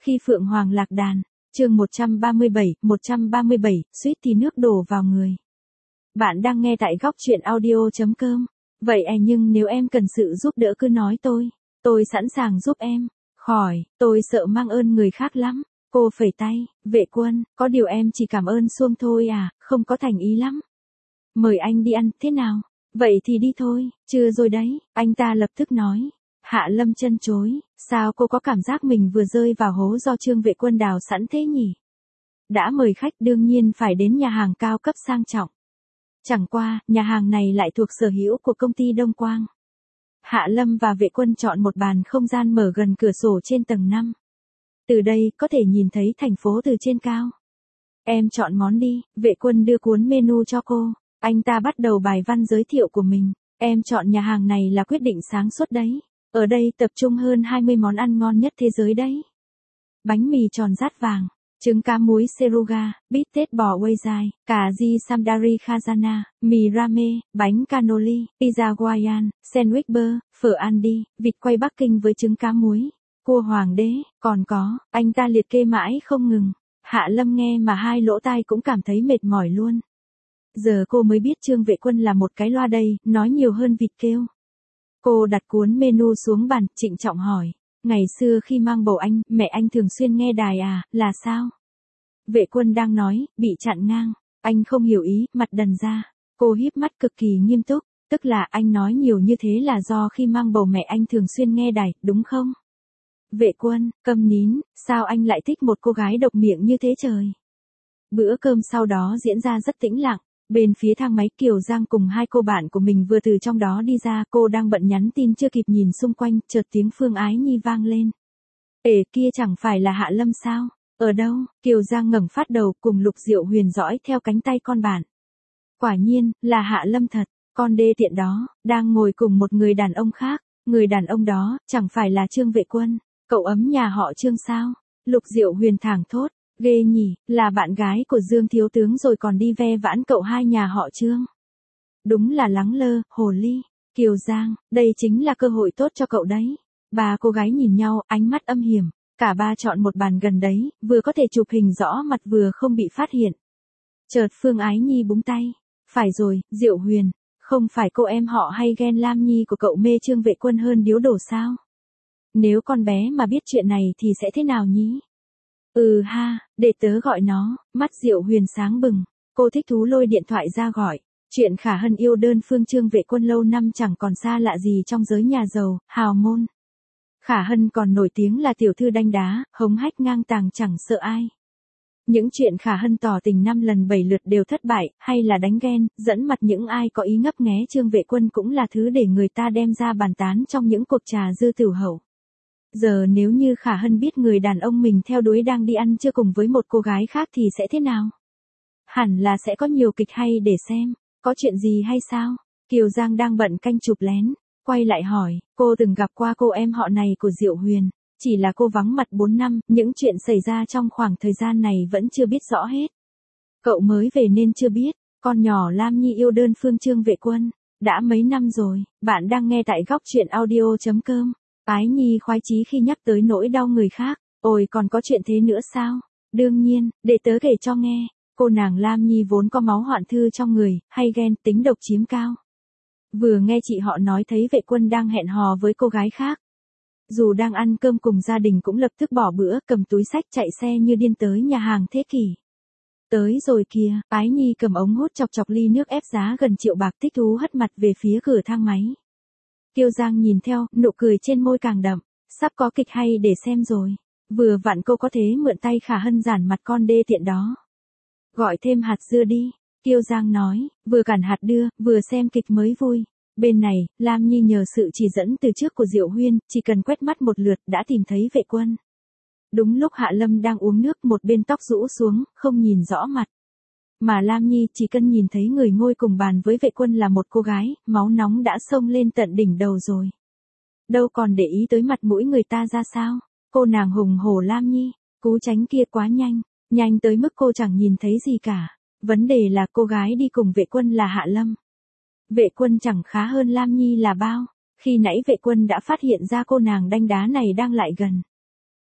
Khi Phượng Hoàng lạc đàn, chương 137, suýt thì nước đổ vào người. Bạn đang nghe tại góc truyện audio.com. Vậy nhưng nếu em cần sự giúp đỡ cứ nói tôi sẵn sàng giúp em. Khỏi, tôi sợ mang ơn người khác lắm. Cô phẩy tay, Vệ Quân, có điều em chỉ cảm ơn xuông thôi à, không có thành ý lắm. Mời anh đi ăn, thế nào? Vậy thì đi thôi, chưa rồi đấy, anh ta lập tức nói. Hạ Lâm chân chối, sao cô có cảm giác mình vừa rơi vào hố do Trương Vệ Quân đào sẵn thế nhỉ? Đã mời khách đương nhiên phải đến nhà hàng cao cấp sang trọng. Chẳng qua, nhà hàng này lại thuộc sở hữu của công ty Đông Quang. Hạ Lâm và Vệ Quân chọn một bàn không gian mở gần cửa sổ trên tầng 5. Từ đây có thể nhìn thấy thành phố từ trên cao. Em chọn món đi, Vệ Quân đưa cuốn menu cho cô. Anh ta bắt đầu bài văn giới thiệu của mình. Em chọn nhà hàng này là quyết định sáng suốt đấy. Ở đây tập trung hơn 20 món ăn ngon nhất thế giới đấy. Bánh mì tròn rát vàng, trứng cá muối seruga, bít tết bò quây dài, cà ri samdari khazana, mì rame, bánh cannoli, pizza Hawaiian, sandwich bơ, phở Andy, vịt quay Bắc Kinh với trứng cá muối, cua hoàng đế, còn có, anh ta liệt kê mãi không ngừng. Hạ Lâm nghe mà hai lỗ tai cũng cảm thấy mệt mỏi luôn. Giờ cô mới biết Trương Vệ Quân là một cái loa đây, nói nhiều hơn vịt kêu. Cô đặt cuốn menu xuống bàn, trịnh trọng hỏi. Ngày xưa khi mang bầu anh, mẹ anh thường xuyên nghe đài à, là sao? Vệ Quân đang nói, bị chặn ngang. Anh không hiểu ý, mặt đần ra. Cô híp mắt cực kỳ nghiêm túc. Tức là anh nói nhiều như thế là do khi mang bầu mẹ anh thường xuyên nghe đài, đúng không? Vệ Quân, câm nín, sao anh lại thích một cô gái độc miệng như thế trời? Bữa cơm sau đó diễn ra rất tĩnh lặng. Bên phía thang máy Kiều Giang cùng hai cô bạn của mình vừa từ trong đó đi ra, cô đang bận nhắn tin chưa kịp nhìn xung quanh, chợt tiếng Phương Ái Nhi vang lên. Ể kia chẳng phải là Hạ Lâm sao? Ở đâu? Kiều Giang ngẩng phát đầu cùng Lục Diệu Huyền dõi theo cánh tay con bạn. Quả nhiên, là Hạ Lâm thật, con đê tiện đó, đang ngồi cùng một người đàn ông khác, người đàn ông đó, chẳng phải là Trương Vệ Quân, cậu ấm nhà họ Trương sao? Lục Diệu Huyền thảng thốt. Ghê nhỉ, là bạn gái của Dương thiếu tướng rồi còn đi ve vãn cậu hai nhà họ Trương. Đúng là lắng lơ, hồ ly. Kiều Giang, đây chính là cơ hội tốt cho cậu đấy. Ba cô gái nhìn nhau, ánh mắt âm hiểm. Cả ba chọn một bàn gần đấy, vừa có thể chụp hình rõ mặt vừa không bị phát hiện. Chợt Phương Ái Nhi búng tay. Phải rồi, Diệu Huyền, không phải cô em họ hay ghen Lam Nhi của cậu mê Trương Vệ Quân hơn điếu đổ sao? Nếu con bé mà biết chuyện này thì sẽ thế nào nhỉ? Ừ ha, để tớ gọi nó, mắt Diệu Huyền sáng bừng, cô thích thú lôi điện thoại ra gọi. Chuyện Khả Hân yêu đơn phương Trương Vệ Quân lâu năm chẳng còn xa lạ gì trong giới nhà giàu, hào môn. Khả Hân còn nổi tiếng là tiểu thư đanh đá, hống hách ngang tàng chẳng sợ ai. Những chuyện Khả Hân tỏ tình 5 lần 7 lượt đều thất bại, hay là đánh ghen, dẫn mặt những ai có ý ngấp nghé Trương Vệ Quân cũng là thứ để người ta đem ra bàn tán trong những cuộc trà dư tửu hậu. Giờ nếu như Khả Hân biết người đàn ông mình theo đuổi đang đi ăn trưa cùng với một cô gái khác thì sẽ thế nào? Hẳn là sẽ có nhiều kịch hay để xem. Có chuyện gì hay sao? Kiều Giang đang bận canh chụp lén. Quay lại hỏi, cô từng gặp qua cô em họ này của Diệu Huyền. Chỉ là cô vắng mặt 4 năm, những chuyện xảy ra trong khoảng thời gian này vẫn chưa biết rõ hết. Cậu mới về nên chưa biết, con nhỏ Lam Nhi yêu đơn phương Trương Vệ Quân. Đã mấy năm rồi, bạn đang nghe tại góc truyện audio.com. Ái Nhi khoái chí khi nhắc tới nỗi đau người khác. Ôi còn có chuyện thế nữa sao? Đương nhiên, để tớ kể cho nghe. Cô nàng Lam Nhi vốn có máu hoạn thư trong người, hay ghen, tính độc chiếm cao. Vừa nghe chị họ nói thấy Vệ Quân đang hẹn hò với cô gái khác. Dù đang ăn cơm cùng gia đình cũng lập tức bỏ bữa, cầm túi xách chạy xe như điên tới nhà hàng Thế Kỷ. Tới rồi kìa, Ái Nhi cầm ống hút chọc chọc ly nước ép giá gần triệu bạc thích thú hất mặt về phía cửa thang máy. Kiều Giang nhìn theo, nụ cười trên môi càng đậm, sắp có kịch hay để xem rồi. Vừa vặn cô có thế mượn tay Khả Hân giản mặt con đê tiện đó. Gọi thêm hạt dưa đi, Kiều Giang nói, vừa cản hạt đưa, vừa xem kịch mới vui. Bên này, Lam Nhi nhờ sự chỉ dẫn từ trước của Diệu Huyên, chỉ cần quét mắt một lượt đã tìm thấy Vệ Quân. Đúng lúc Hạ Lâm đang uống nước một bên tóc rũ xuống, không nhìn rõ mặt. Mà Lam Nhi chỉ cần nhìn thấy người ngồi cùng bàn với Vệ Quân là một cô gái, máu nóng đã xông lên tận đỉnh đầu rồi. Đâu còn để ý tới mặt mũi người ta ra sao? Cô nàng hùng hổ Lam Nhi, cú tránh kia quá nhanh, nhanh tới mức cô chẳng nhìn thấy gì cả. Vấn đề là cô gái đi cùng Vệ Quân là Hạ Lâm. Vệ Quân chẳng khá hơn Lam Nhi là bao. Khi nãy Vệ Quân đã phát hiện ra cô nàng đanh đá này đang lại gần.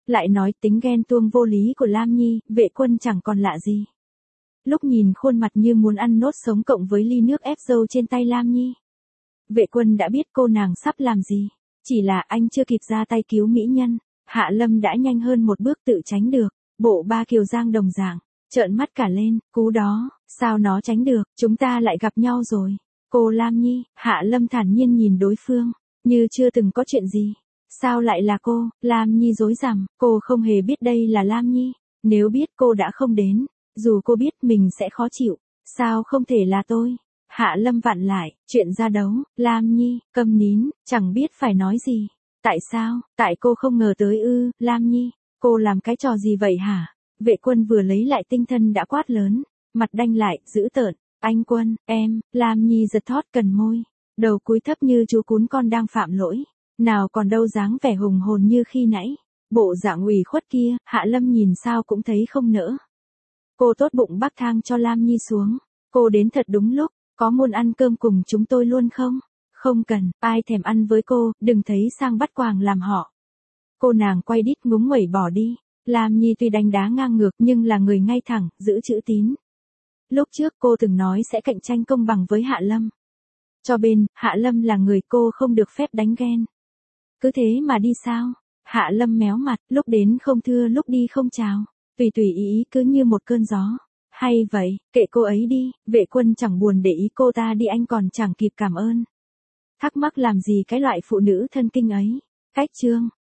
Lại nói tính ghen tuông vô lý của Lam Nhi, Vệ Quân chẳng còn lạ gì. Lúc nhìn khuôn mặt như muốn ăn nốt sống cộng với ly nước ép dâu trên tay Lam Nhi, Vệ Quân đã biết cô nàng sắp làm gì. Chỉ là anh chưa kịp ra tay cứu mỹ nhân, Hạ Lâm đã nhanh hơn một bước tự tránh được. Bộ ba Kiều Giang đồng dạng, trợn mắt cả lên, cú đó, sao nó tránh được, chúng ta lại gặp nhau rồi. Cô Lam Nhi, Hạ Lâm thản nhiên nhìn đối phương, như chưa từng có chuyện gì. Sao lại là cô? Lam Nhi rối rắm, cô không hề biết đây là Lam Nhi. Nếu biết cô đã không đến, dù cô biết mình sẽ khó chịu, sao không thể là tôi? Hạ Lâm vặn lại, chuyện ra đấu, Lam Nhi, câm nín, chẳng biết phải nói gì. Tại sao? Tại cô không ngờ tới ư, Lam Nhi, cô làm cái trò gì vậy hả? Vệ Quân vừa lấy lại tinh thần đã quát lớn, mặt đanh lại, dữ tợn, anh Quân, em, Lam Nhi giật thót cần môi, đầu cúi thấp như chú cún con đang phạm lỗi, nào còn đâu dáng vẻ hùng hồn như khi nãy. Bộ dạng ủy khuất kia, Hạ Lâm nhìn sao cũng thấy không nỡ. Cô tốt bụng bắc thang cho Lam Nhi xuống, cô đến thật đúng lúc, có muốn ăn cơm cùng chúng tôi luôn không? Không cần, ai thèm ăn với cô, đừng thấy sang bắt quàng làm họ. Cô nàng quay đít ngúng nguẩy bỏ đi. Lam Nhi tuy đánh đá ngang ngược nhưng là người ngay thẳng, giữ chữ tín. Lúc trước cô từng nói sẽ cạnh tranh công bằng với Hạ Lâm. Cho bên, Hạ Lâm là người cô không được phép đánh ghen. Cứ thế mà đi sao? Hạ Lâm méo mặt, lúc đến không thưa lúc đi không chào. Tùy tùy ý cứ như một cơn gió. Hay vậy, kệ cô ấy đi, Vệ Quân chẳng buồn để ý cô ta đi, anh còn chẳng kịp cảm ơn. Thắc mắc làm gì cái loại phụ nữ thân kinh ấy. Cách chương